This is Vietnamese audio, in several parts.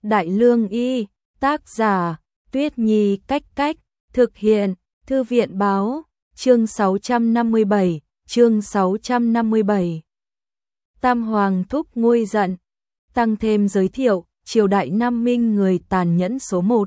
Đại Lương Y, tác giả, Tuyết Nhi Cách Cách, thực hiện, Thư viện Báo, chương 657. Tam Hoàng thúc nguôi giận, tăng thêm giới thiệu, triều đại Nam Minh người tàn nhẫn số 1.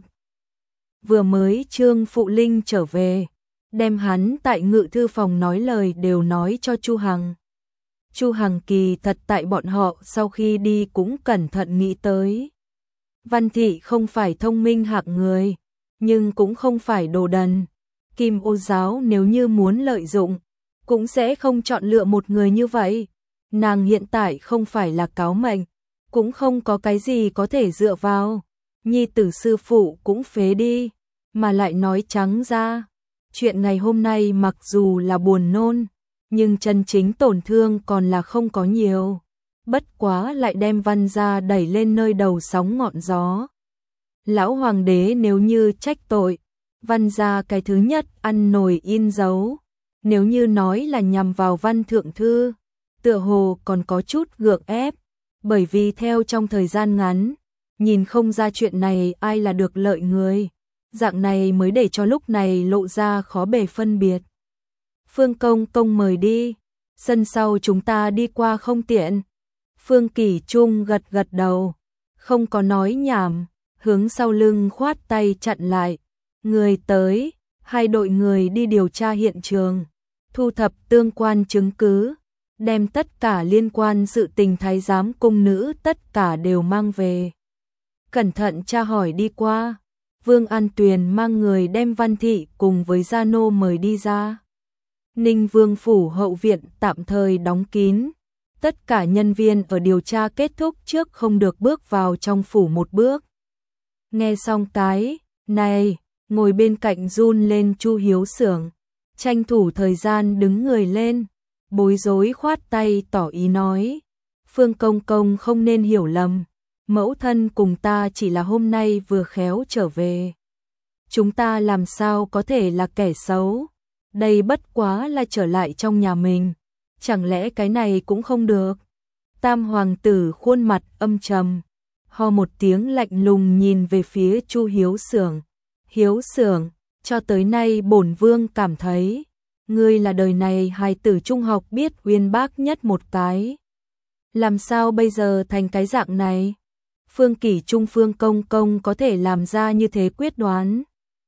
Vừa mới Trương Phụ Linh trở về, đem hắn tại ngự thư phòng nói lời đều nói cho Chu Hằng. Chu Hằng kỳ thật tại bọn họ sau khi đi cũng cẩn thận nghĩ tới. Văn Thị không phải thông minh hạng người, nhưng cũng không phải đồ đần. Kim Ô giáo nếu như muốn lợi dụng, cũng sẽ không chọn lựa một người như vậy. Nàng hiện tại không phải là cáo mệnh, cũng không có cái gì có thể dựa vào. Nhi tử sư phụ cũng phế đi, mà lại nói trắng ra. Chuyện ngày hôm nay mặc dù là buồn nôn, nhưng chân chính tổn thương còn là không có nhiều. Bất quá lại đem Văn gia đẩy lên nơi đầu sóng ngọn gió. Lão hoàng đế nếu như trách tội, Văn gia cái thứ nhất ăn nổi in dấu. Nếu như nói là nhằm vào Văn thượng thư, tựa hồ còn có chút gượng ép, bởi vì theo trong thời gian ngắn, nhìn không ra chuyện này ai là được lợi người. Dạng này mới để cho lúc này lộ ra khó bề phân biệt. Phương công công mời đi, sân sau chúng ta đi qua không tiện. Phương Kỷ Trung gật gật đầu, không có nói nhảm, hướng sau lưng khoát tay chặn lại. Người tới, hai đội người đi điều tra hiện trường, thu thập tương quan chứng cứ, đem tất cả liên quan sự tình thái giám cung nữ tất cả đều mang về. Cẩn thận tra hỏi đi qua, Vương An Tuyền mang người đem Văn Thị cùng với Gia Nô mời đi ra. Ninh Vương phủ hậu viện tạm thời đóng kín, tất cả nhân viên ở điều tra kết thúc trước không được bước vào trong phủ một bước. Nghe xong cái này, ngồi bên cạnh run lên Chu Hiếu Xưởng, tranh thủ thời gian đứng người lên, bối rối khoát tay tỏ ý nói: Phương công công không nên hiểu lầm, mẫu thân cùng ta chỉ là hôm nay vừa khéo trở về. Chúng ta làm sao có thể là kẻ xấu, đây bất quá là trở lại trong nhà mình, chẳng lẽ cái này cũng không được. Tam hoàng tử khuôn mặt âm trầm, ho một tiếng lạnh lùng nhìn về phía Chu Hiếu Xưởng. Hiếu Xưởng, cho tới nay bổn vương cảm thấy, ngươi là đời này hài tử trung học biết uyên bác nhất một cái. Làm sao bây giờ thành cái dạng này? Phương Kỷ Trung Phương công công có thể làm ra như thế quyết đoán.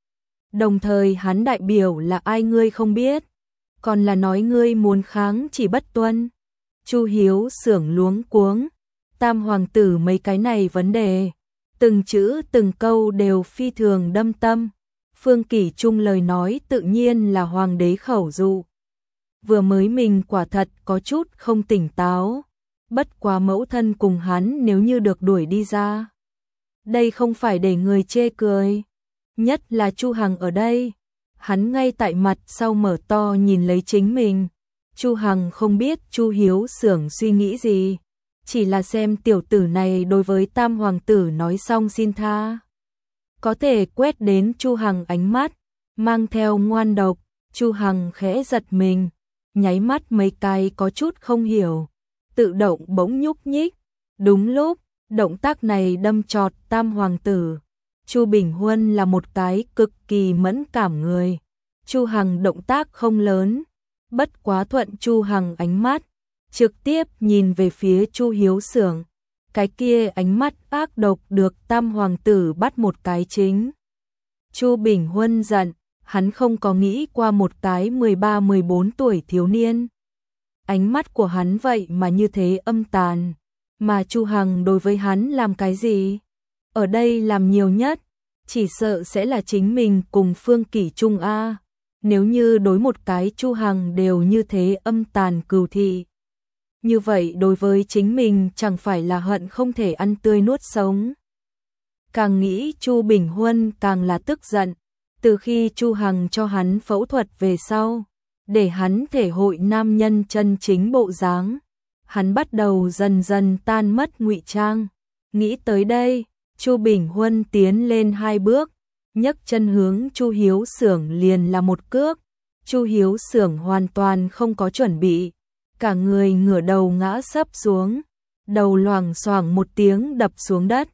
Đồng thời hắn đại biểu là ai ngươi không biết, còn là nói ngươi muốn kháng chỉ bất tuân. Chu Hiếu Xưởng luống cuống, tam hoàng tử mấy cái này vấn đề, từng chữ từng câu đều phi thường đâm tâm. Phương Kỷ Trung lời nói tự nhiên là hoàng đế khẩu dụ. Vừa mới mình quả thật có chút không tỉnh táo, bất quá mẫu thân cùng hắn nếu như được đuổi đi ra, đây không phải để người chê cười. Nhất là Chu Hằng ở đây, hắn ngay tại mặt sau mở to nhìn lấy chính mình. Chu Hằng không biết Chu Hiếu Xưởng suy nghĩ gì, chỉ là xem tiểu tử này đối với tam hoàng tử nói xong xin tha, có thể quét đến Chu Hằng ánh mắt mang theo ngoan độc. Chu Hằng khẽ giật mình, nháy mắt mấy cái có chút không hiểu, tự động bỗng nhúc nhích. Đúng lúc động tác này đâm chọt tam hoàng tử. Chu Bình Huân là một cái cực kỳ mẫn cảm người. Chu Hằng động tác không lớn, bất quá thuận Chu Hằng ánh mắt, trực tiếp nhìn về phía Chu Hiếu Xưởng. Cái kia ánh mắt ác độc được tam hoàng tử bắt một cái chính. Chu Bình Huân giận, hắn không có nghĩ qua một cái 13-14 tuổi thiếu niên. Ánh mắt của hắn vậy mà như thế âm tàn, mà Chu Hằng đối với hắn làm cái gì? Ở đây làm nhiều nhất, chỉ sợ sẽ là chính mình cùng Phương Kỷ Trung A. Nếu như đối một cái Chu Hằng đều như thế âm tàn cừu thị, như vậy đối với chính mình chẳng phải là hận không thể ăn tươi nuốt sống. Càng nghĩ Chu Bình Huân càng là tức giận, từ khi Chu Hằng cho hắn phẫu thuật về sau, để hắn thể hội nam nhân chân chính bộ dáng, hắn bắt đầu dần dần tan mất ngụy trang. Nghĩ tới đây, Chu Bình Huân tiến lên 2 bước, nhấc chân hướng Chu Hiếu Xưởng liền là một cước. Chu Hiếu Xưởng hoàn toàn không có chuẩn bị, cả người ngửa đầu ngã sấp xuống, đầu loảng xoảng một tiếng đập xuống đất.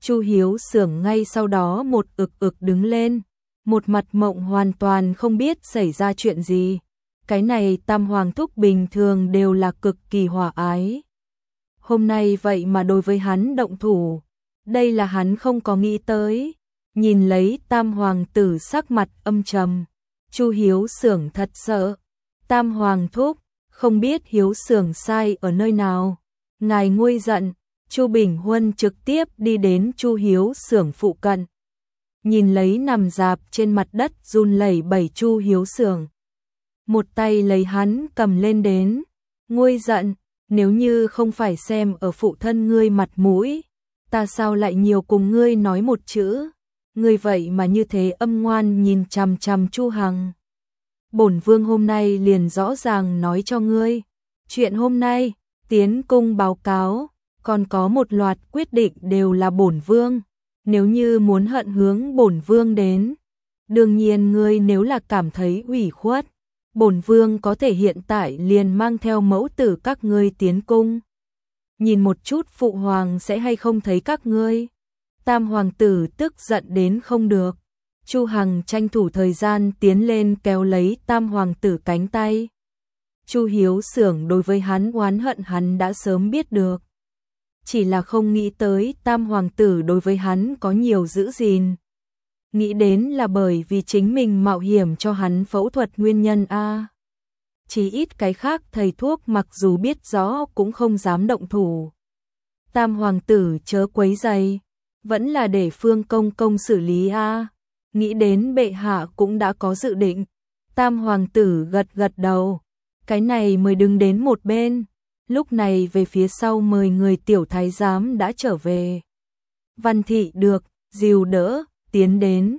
Chu Hiếu Xưởng ngay sau đó một ực đứng lên, một mặt mộng hoàn toàn không biết xảy ra chuyện gì. Cái này Tam Hoàng thúc bình thường đều là cực kỳ hòa ái. Hôm nay vậy mà đối với hắn động thủ, đây là hắn không có nghĩ tới. Nhìn lấy Tam Hoàng tử sắc mặt âm trầm, Chu Hiếu Xưởng thật sợ. Tam Hoàng thúc, không biết Hiếu Xưởng sai ở nơi nào, ngài nguôi giận. Chu Bình Huân trực tiếp đi đến Chu Hiếu Xưởng phụ cận, nhìn lấy nằm rạp trên mặt đất run lẩy bẩy Chu Hiếu Xưởng, một tay lấy hắn cầm lên đến. Nguôi giận, nếu như không phải xem ở phụ thân ngươi mặt mũi, ta sao lại nhiều cùng ngươi nói một chữ. Ngươi vậy mà như thế âm ngoan nhìn chằm chằm Chu Hằng. Bổn vương hôm nay liền rõ ràng nói cho ngươi, chuyện hôm nay, tiến cung báo cáo, còn có một loạt quyết định đều là bổn vương. Nếu như muốn hận hướng bổn vương đến, đương nhiên ngươi nếu là cảm thấy ủy khuất, bổn vương có thể hiện tại liền mang theo mẫu tử các ngươi tiến cung. Nhìn một chút phụ hoàng sẽ hay không thấy các ngươi. Tam hoàng tử tức giận đến không được. Chu Hằng tranh thủ thời gian tiến lên kéo lấy Tam hoàng tử cánh tay. Chu Hiếu Xưởng đối với hắn oán hận hắn đã sớm biết được, chỉ là không nghĩ tới Tam hoàng tử đối với hắn có nhiều giữ gìn. Nghĩ đến là bởi vì chính mình mạo hiểm cho hắn phẫu thuật nguyên nhân a. Chỉ ít cái khác thầy thuốc mặc dù biết rõ cũng không dám động thủ. Tam hoàng tử chớ quấy rầy, vẫn là để Phương công công xử lý a. Nghĩ đến bệ hạ cũng đã có dự định. Tam hoàng tử gật đầu, cái này mới đứng đến một bên. Lúc này về phía sau mời người tiểu thái giám đã trở về. Văn Thị được dìu đỡ tiến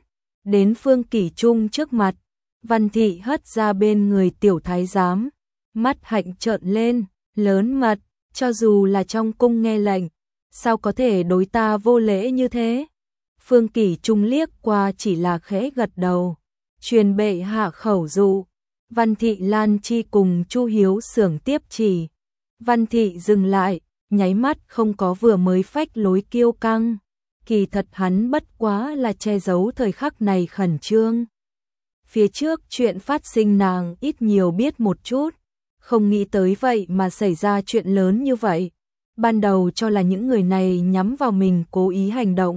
đến Phương Kỷ Trung trước mặt. Văn Thị hất ra bên người tiểu thái giám, mắt hạnh trợn lên, lớn mật, cho dù là trong cung nghe lệnh, sao có thể đối ta vô lễ như thế? Phương Kỷ Trung liếc qua chỉ là khẽ gật đầu, truyền bệ hạ khẩu dụ. Văn Thị Lan Chi cùng Chu Hiếu Xưởng tiếp chỉ. Văn Thị dừng lại, nháy mắt không có vừa mới phách lối kiêu căng. Kỳ thật hắn bất quá là che giấu thời khắc này khẩn trương. Phía trước chuyện phát sinh nàng ít nhiều biết một chút, không nghĩ tới vậy mà xảy ra chuyện lớn như vậy. Ban đầu cho là những người này nhắm vào mình cố ý hành động.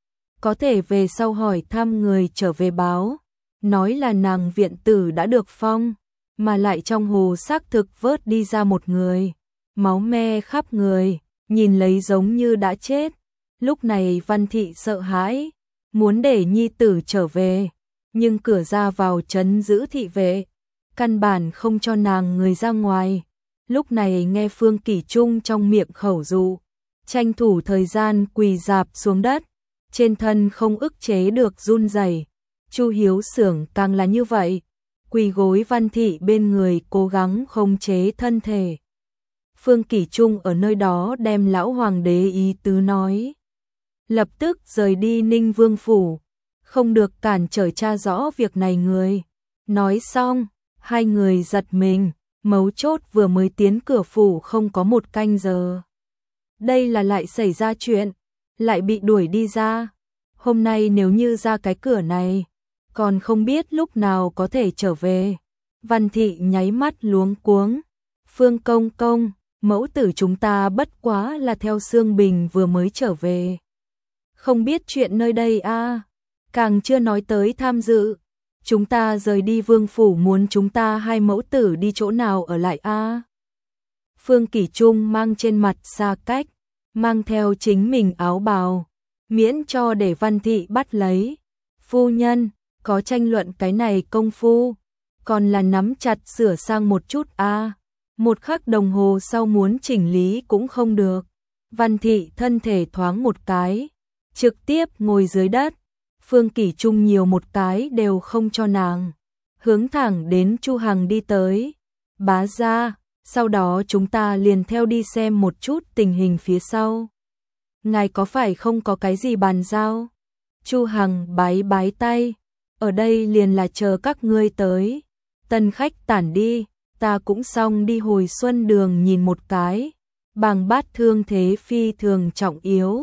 Có thể về sau hỏi thăm người trở về báo, nói là nàng viện tử đã được phong, mà lại trong hồ xác thực vớt đi ra một người, máu me khắp người, nhìn lấy giống như đã chết. Lúc này Văn Thị sợ hãi, muốn để nhi tử trở về, nhưng cửa ra vào trấn giữ thị vệ, căn bản không cho nàng người ra ngoài. Lúc này nghe Phương Kỷ Trung trong miệng khẩu dụ, tranh thủ thời gian quỳ rạp xuống đất, trên thân không ức chế được run rẩy. Chu Hiếu Xưởng càng là như vậy, quỳ gối Văn Thị bên người cố gắng khống chế thân thể. Phương Kỷ Trung ở nơi đó đem lão hoàng đế ý tứ nói, lập tức rời đi Ninh Vương phủ, không được cản trở tra rõ việc này người. Nói xong, hai người giật mình, mấu chốt vừa mới tiến cửa phủ không có một canh giờ. Đây là lại xảy ra chuyện, lại bị đuổi đi ra. Hôm nay nếu như ra cái cửa này, còn không biết lúc nào có thể trở về. Văn Thị nháy mắt luống cuống. Phương công công, mẫu tử chúng ta bất quá là theo Sương Bình vừa mới trở về, không biết chuyện nơi đây a, càng chưa nói tới tham dự. Chúng ta rời đi vương phủ muốn chúng ta hai mẫu tử đi chỗ nào ở lại a? Phương Kỷ Trung mang trên mặt xa cách, mang theo chính mình áo bào, miễn cho để Văn Thị bắt lấy. Phu nhân, có tranh luận cái này công phu, còn là nắm chặt sửa sang một chút a. Một khắc đồng hồ sau muốn chỉnh lý cũng không được. Văn Thị thân thể thoáng một cái, trực tiếp ngồi dưới đất. Phương Kỷ Trung nhiều một cái đều không cho nàng, hướng thẳng đến Chu Hằng đi tới. Bá gia, sau đó chúng ta liền theo đi xem một chút tình hình phía sau. Ngài có phải không có cái gì bàn giao? Chu Hằng bái tay, ở đây liền là chờ các ngươi tới. Tân khách tản đi, ta cũng xong đi hồi Xuân Đường nhìn một cái. Bàng Bát thương thế phi thường trọng yếu,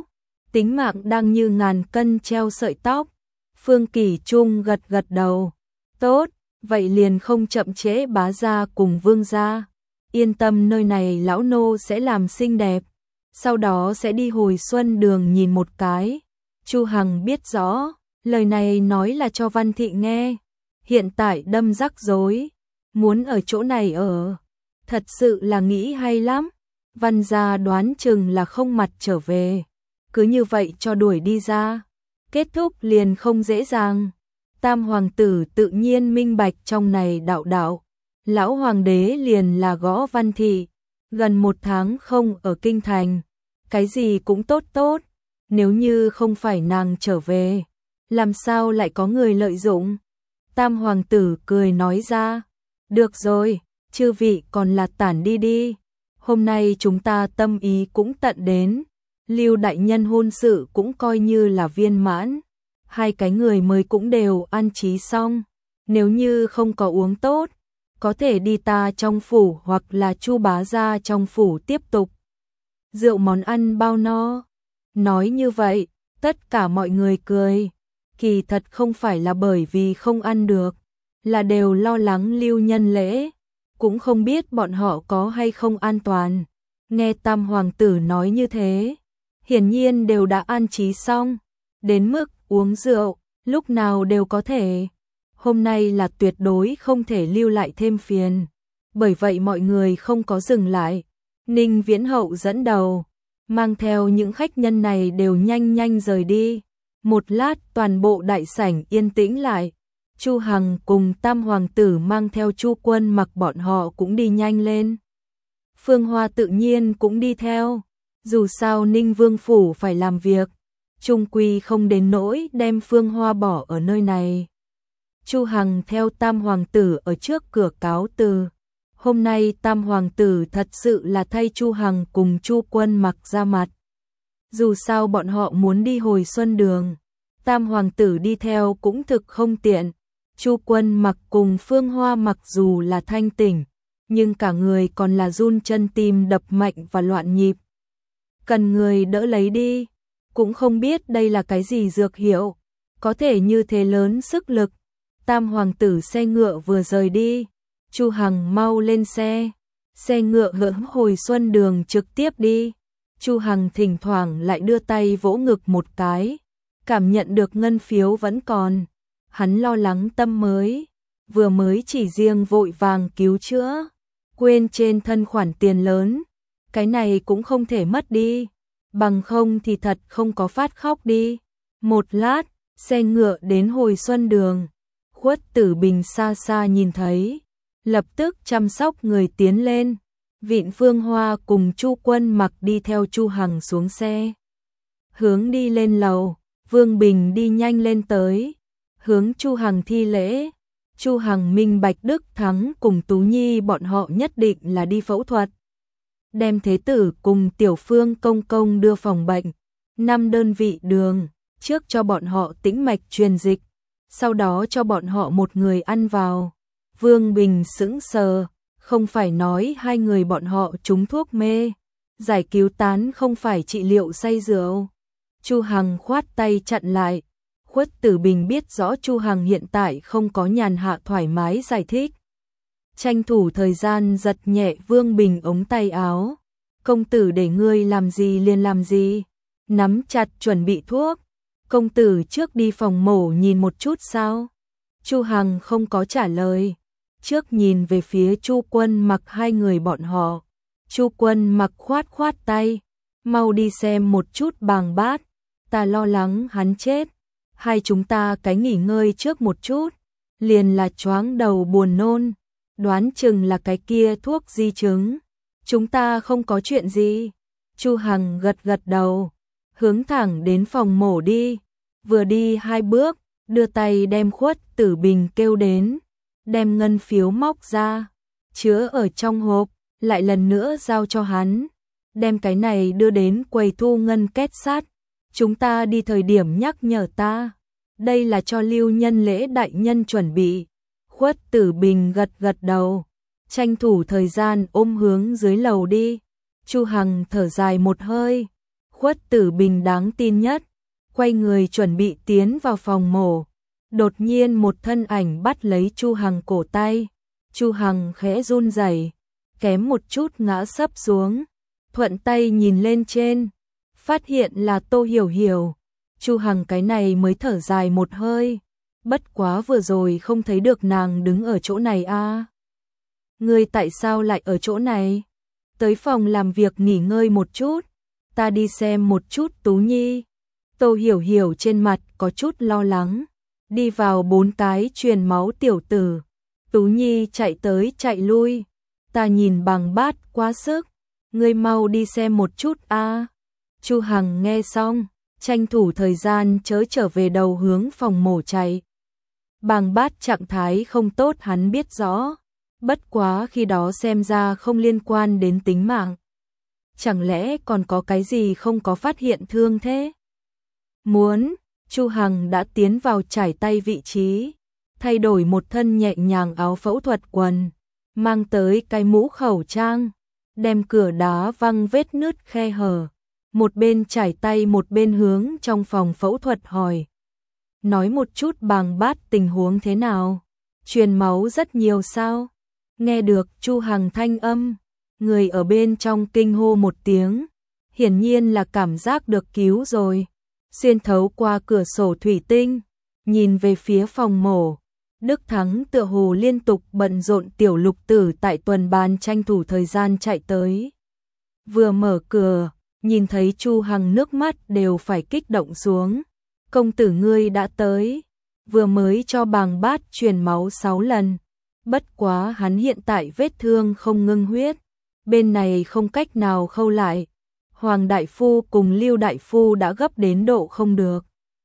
tính mạng đang như ngàn cân treo sợi tóc. Phương Kỳ Trung gật gật đầu. Tốt, vậy liền không chậm trễ bá gia cùng vương gia. Yên tâm, nơi này lão nô sẽ làm xinh đẹp. Sau đó sẽ đi Hồi Xuân Đường nhìn một cái. Chu Hằng biết rõ, lời này nói là cho Văn Thị nghe. Hiện tại đâm rắc rối, muốn ở chỗ này ở. Thật sự là nghĩ hay lắm. Văn gia đoán chừng là không mặt trở về. Cứ như vậy cho đuổi đi ra. Kết thúc liền không dễ dàng. Tam hoàng tử tự nhiên minh bạch trong này đạo. Lão hoàng đế liền là gõ Văn Thị. Gần 1 tháng không ở kinh thành. Cái gì cũng tốt. Nếu như không phải nàng trở về, làm sao lại có người lợi dụng? Tam hoàng tử cười nói ra. Được rồi, chư vị còn là tản đi. Hôm nay chúng ta tâm ý cũng tận đến. Lưu đại nhân hôn sự cũng coi như là viên mãn. 2 cái người mới cũng đều an trí xong. Nếu như không có uống tốt, có thể đi ta trong phủ hoặc là Chu bá gia trong phủ tiếp tục. Rượu món ăn bao no. Nói như vậy, tất cả mọi người cười. Kỳ thật không phải là bởi vì không ăn được, là đều lo lắng Lưu Nhân Lễ, cũng không biết bọn họ có hay không an toàn. Nghe Tam hoàng tử nói như thế, hiển nhiên đều đã an trí xong, đến mức uống rượu, lúc nào đều có thể. Hôm nay là tuyệt đối không thể lưu lại thêm phiền. Bởi vậy mọi người không có dừng lại. Ninh Viễn Hậu dẫn đầu, mang theo những khách nhân này đều nhanh rời đi. Một lát toàn bộ đại sảnh yên tĩnh lại. Chu Hằng cùng Tam hoàng tử mang theo Chu Quân Mặc bọn họ cũng đi nhanh lên. Phương Hoa tự nhiên cũng đi theo. Dù sao Ninh Vương phủ phải làm việc, chung quy không đến nỗi đem Phương Hoa bỏ ở nơi này. Chu Hằng theo Tam hoàng tử ở trước cửa cáo từ. Hôm nay Tam hoàng tử thật sự là thay Chu Hằng cùng Chu Quân Mặc ra mặt. Dù sao bọn họ muốn đi Hồi Xuân Đường, Tam hoàng tử đi theo cũng thực không tiện. Chu Quân Mặc cùng Phương Hoa mặc dù là thanh tỉnh, nhưng cả người còn là run chân, tim đập mạnh và loạn nhịp. Cần người đỡ lấy đi, cũng không biết đây là cái gì dược hiệu, có thể như thế lớn sức lực. Tam hoàng tử xe ngựa vừa rời đi, Chu Hằng mau lên xe. Xe ngựa hướng Hồi Xuân Đường trực tiếp đi. Chu Hằng thỉnh thoảng lại đưa tay vỗ ngực một cái, cảm nhận được ngân phiếu vẫn còn. Hắn lo lắng Tâm vừa mới chỉ riêng vội vàng cứu chữa, quên trên thân khoản tiền lớn, cái này cũng không thể mất đi, bằng không thì thật không có phát khóc đi. Một lát, xe ngựa đến Hồi Xuân Đường. Khuất Tử Bình xa xa nhìn thấy, lập tức chăm sóc người tiến lên. Vịn Phương Hoa cùng Chu Quân Mặc đi theo Chu Hằng xuống xe. Hướng đi lên lầu, Vương Bình đi nhanh lên tới, hướng Chu Hằng thi lễ. Chu Hằng minh bạch Đức Thắng cùng Tú Nhi bọn họ nhất định là đi phẫu thuật. Đem Thế Tử cùng Tiểu Phương công công đưa phòng bệnh. 5 đơn vị đường, trước cho bọn họ tĩnh mạch truyền dịch, sau đó cho bọn họ một người ăn vào. Vương Bình sững sờ, không phải nói 2 người bọn họ trúng thuốc mê, giải cứu tán không phải trị liệu say rượu. Chu Hằng khoát tay chặn lại. Khuất Tử Bình biết rõ Chu Hằng hiện tại không có nhàn hạ thoải mái giải thích. Tranh thủ thời gian giật nhẹ Vương Bình ống tay áo. Công tử để ngươi làm gì liền làm gì. Nắm chặt chuẩn bị thuốc. Công tử trước đi phòng mổ nhìn một chút sao? Chu Hằng không có trả lời. Trước nhìn về phía Chu Quân Mặc 2 người bọn họ. Chu Quân Mặc khoát tay. Mau đi xem một chút Bàng Bát. Ta lo lắng hắn chết. Hai chúng ta cái nghỉ ngơi trước một chút. Liền là choáng đầu buồn nôn. Đoán chừng là cái kia thuốc di chứng. Chúng ta không có chuyện gì. Chu Hằng gật đầu. Hướng thẳng đến phòng mổ đi. Vừa đi 2 bước, đưa tay đem Khuất Tử Bình kêu đến. Đem ngân phiếu móc ra, chứa ở trong hộp, lại lần nữa giao cho hắn. Đem cái này đưa đến quầy thu ngân kết sắt. Chúng ta đi thời điểm nhắc nhở ta. Đây là cho Lưu Nhân Lễ đại nhân chuẩn bị. Khuất Tử Bình gật đầu, tranh thủ thời gian ôm hướng dưới lầu đi. Chu Hằng thở dài một hơi. Khuất Tử Bình đáng tin nhất, quay người chuẩn bị tiến vào phòng mổ. Đột nhiên một thân ảnh bắt lấy Chu Hằng cổ tay. Chu Hằng khẽ run rẩy, kém một chút ngã sấp xuống. Thuận tay nhìn lên trên, phát hiện là Tô Hiểu Hiểu. Chu Hằng cái này mới thở dài một hơi. Bất quá vừa rồi không thấy được nàng đứng ở chỗ này a. Ngươi tại sao lại ở chỗ này? Tới phòng làm việc nghỉ ngơi một chút, ta đi xem một chút Tú Nhi. Tô Hiểu Hiểu trên mặt có chút lo lắng, đi vào 4 cái truyền máu tiểu tử. Tú Nhi chạy tới chạy lui, ta nhìn bằng bát quá sức, ngươi mau đi xem một chút a. Chu Hằng nghe xong, tranh thủ thời gian chớ trở về đầu hướng phòng mổ chạy. Bằng bát trạng thái không tốt hắn biết rõ, bất quá khi đó xem ra không liên quan đến tính mạng. Chẳng lẽ còn có cái gì không có phát hiện thương thế? Chu Hằng đã tiến vào trải tay vị trí, thay đổi một thân nhẹ nhàng áo phẫu thuật quần, mang tới cái mũ khẩu trang, đem cửa đá văng vết nứt khe hở, một bên trải tay một bên hướng trong phòng phẫu thuật hỏi. Nói một chút Bằng Bát tình huống thế nào? Truyền máu rất nhiều sao? Nghe được Chu Hằng thanh âm, người ở bên trong kinh hô một tiếng, hiển nhiên là cảm giác được cứu rồi. Xuyên thấu qua cửa sổ thủy tinh, nhìn về phía phòng mổ, Đức Thắng tựa hồ liên tục bận rộn. Tiểu Lục Tử tại tuần ban tranh thủ thời gian chạy tới. Vừa mở cửa, nhìn thấy Chu Hằng nước mắt đều phải kích động xuống. Công tử ngươi đã tới, vừa mới cho Bằng Bát truyền máu 6 lần. Bất quá hắn hiện tại vết thương không ngưng huyết, bên này không cách nào khâu lại. Hoàng đại phu cùng Lưu đại phu đã gấp đến độ không được.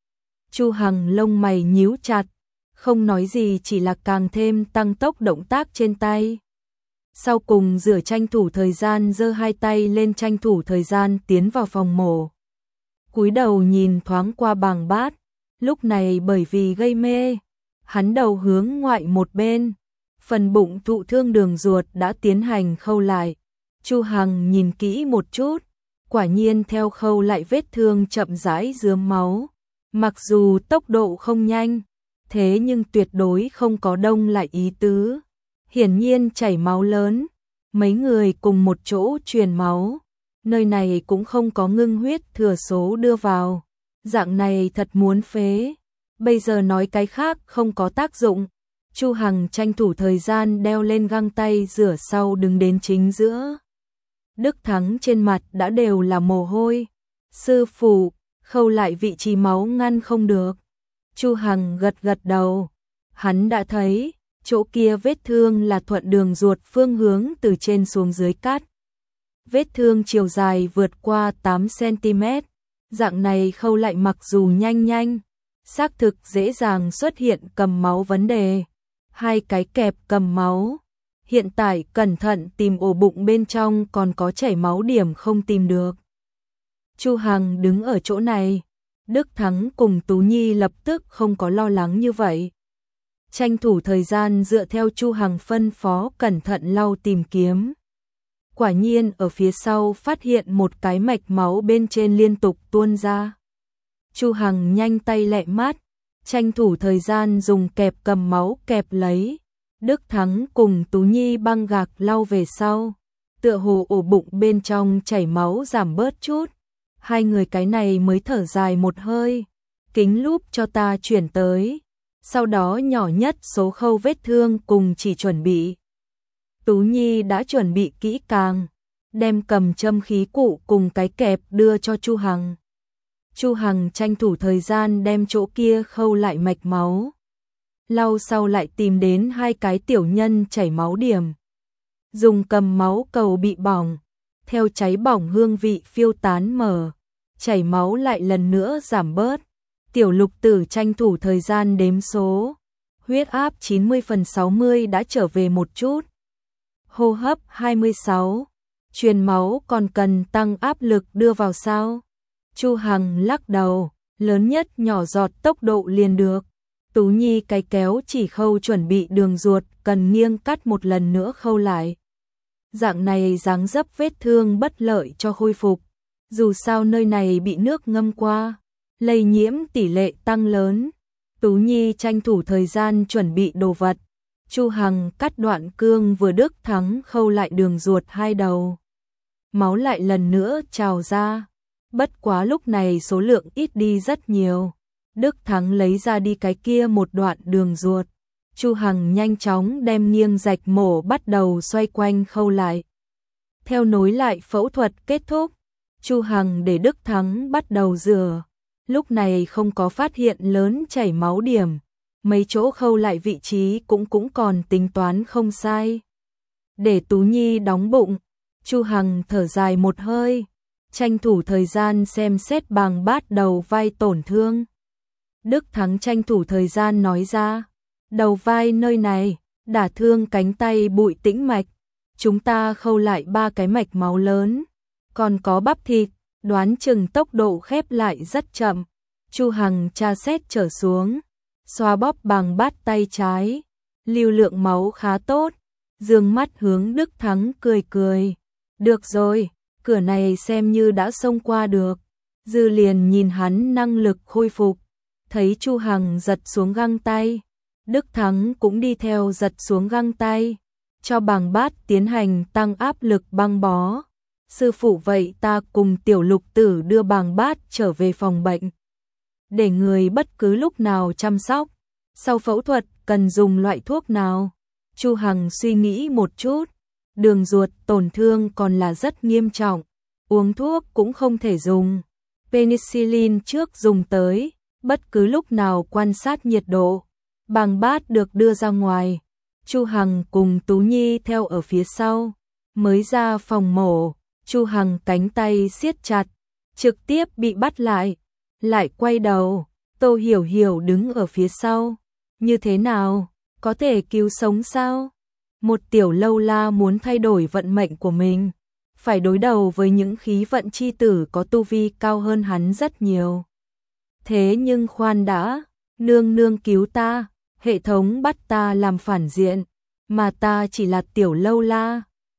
Chu Hằng lông mày nhíu chặt, không nói gì, chỉ là càng thêm tăng tốc động tác trên tay. Sau cùng rửa tranh thủ thời gian, giơ hai tay lên tranh thủ thời gian tiến vào phòng mổ. Cúi đầu nhìn thoáng qua Bằng Bát, lúc này bởi vì gây mê, hắn đầu hướng ngoại một bên, phần bụng thụ thương đường ruột đã tiến hành khâu lại. Chu Hằng nhìn kỹ một chút, quả nhiên theo khâu lại vết thương chậm rãi rướm máu. Mặc dù tốc độ không nhanh, thế nhưng tuyệt đối không có đông lại ý tứ. Hiển nhiên chảy máu lớn, mấy người cùng một chỗ truyền máu, nơi này cũng không có ngưng huyết thừa số đưa vào. Dạng này thật muốn phế. Bây giờ nói cái khác không có tác dụng. Chu Hằng tranh thủ thời gian đeo lên găng tay rửa sau đứng đến chính giữa. Đức Thắng trên mặt đã đều là mồ hôi. Sư phụ, khâu lại vị trí máu ngăn không được. Chu Hằng gật gật đầu. Hắn đã thấy, chỗ kia vết thương là thuận đường ruột phương hướng từ trên xuống dưới cắt. Vết thương chiều dài vượt qua 8 cm. Dạng này khâu lại mặc dù nhanh, xác thực dễ dàng xuất hiện cầm máu vấn đề. Hai cái kẹp cầm máu. Hiện tại cẩn thận tìm ổ bụng bên trong còn có chảy máu điểm không tìm được. Chu Hằng đứng ở chỗ này, Đức Thắng cùng Tú Nhi lập tức không có lo lắng như vậy. Tranh thủ thời gian dựa theo Chu Hằng phân phó cẩn thận lau tìm kiếm. Quả nhiên ở phía sau phát hiện một cái mạch máu bên trên liên tục tuôn ra. Chu Hằng nhanh tay lẹ mắt, tranh thủ thời gian dùng kẹp cầm máu kẹp lấy. Đức Thắng cùng Tú Nhi băng gạc lau về sau, tựa hồ ổ bụng bên trong chảy máu giảm bớt chút. Hai người cái này mới thở dài một hơi. Kính lúp cho ta chuyển tới. Sau đó nhỏ nhất số khâu vết thương cùng chỉ chuẩn bị. Tú Nhi đã chuẩn bị kỹ càng, đem cầm châm khí cụ cùng cái kẹp đưa cho Chu Hằng. Chu Hằng tranh thủ thời gian đem chỗ kia khâu lại mạch máu. Lau sau lại tìm đến hai cái tiểu nhân chảy máu điểm. Dùng cầm máu cầu bị bỏng, theo cháy bỏng hương vị phiêu tán mở, chảy máu lại lần nữa giảm bớt. Tiểu Lục Tử tranh thủ thời gian đếm số, huyết áp 90/60 đã trở về một chút. Hô hấp 26, truyền máu còn cần tăng áp lực đưa vào sao? Chu Hằng lắc đầu, lớn nhất nhỏ giọt tốc độ liền được. Tú Nhi cái kéo chỉ khâu chuẩn bị đường ruột, cần nghiêng cắt một lần nữa khâu lại. Dạng này dáng dấp vết thương bất lợi cho khôi phục. Dù sao nơi này bị nước ngâm qua, lây nhiễm tỷ lệ tăng lớn. Tú Nhi tranh thủ thời gian chuẩn bị đồ vật. Chu Hằng cắt đoạn cương vừa Đức Thắng khâu lại đường ruột hai đầu. Máu lại lần nữa trào ra. Bất quá lúc này số lượng ít đi rất nhiều. Đức Thắng lấy ra đi cái kia một đoạn đường ruột. Chu Hằng nhanh chóng đem nghiêng rạch mổ bắt đầu xoay quanh khâu lại. Theo nối lại phẫu thuật kết thúc, Chu Hằng để Đức Thắng bắt đầu rửa. Lúc này không có phát hiện lớn chảy máu điểm. Mấy chỗ khâu lại vị trí cũng còn tính toán không sai. Để Tú Nhi đóng bụng, Chu Hằng thở dài một hơi, tranh thủ thời gian xem xét bàng bát đầu vai tổn thương. Đức Thắng tranh thủ thời gian nói ra, đầu vai nơi này, đả thương cánh tay bụi tĩnh mạch, chúng ta khâu lại 3 cái mạch máu lớn, còn có bắp thịt, đoán chừng tốc độ khép lại rất chậm. Chu Hằng tra xét trở xuống, xoa bóp bàng bát tay trái, lưu lượng máu khá tốt, dương mắt hướng Đức Thắng cười cười. Được rồi, cửa này xem như đã xông qua được. Dư liền nhìn hắn năng lực khôi phục, thấy Chu Hằng giật xuống găng tay, Đức Thắng cũng đi theo giật xuống găng tay, cho bàng bát tiến hành tăng áp lực băng bó. Sư phụ vậy ta cùng Tiểu Lục Tử đưa bàng bát trở về phòng bệnh, để người bất cứ lúc nào chăm sóc. Sau phẫu thuật cần dùng loại thuốc nào? Chu Hằng suy nghĩ một chút, đường ruột tổn thương còn là rất nghiêm trọng, uống thuốc cũng không thể dùng. Penicillin trước dùng tới, bất cứ lúc nào quan sát nhiệt độ. Bàng bát được đưa ra ngoài, Chu Hằng cùng Tú Nhi theo ở phía sau. Mới ra phòng mổ, Chu Hằng cánh tay siết chặt, trực tiếp bị bắt lại quay đầu. Tô Hiểu Hiểu đứng ở phía sau. Như thế nào? Có thể cứu sống sao? Một tiểu lâu la muốn thay đổi vận mệnh của mình, phải đối đầu với những khí vận chi tử có tu vi cao hơn hắn rất nhiều. Thế nhưng khoan đã, nương nương cứu ta, hệ thống bắt ta làm phản diện, mà ta chỉ là tiểu lâu la.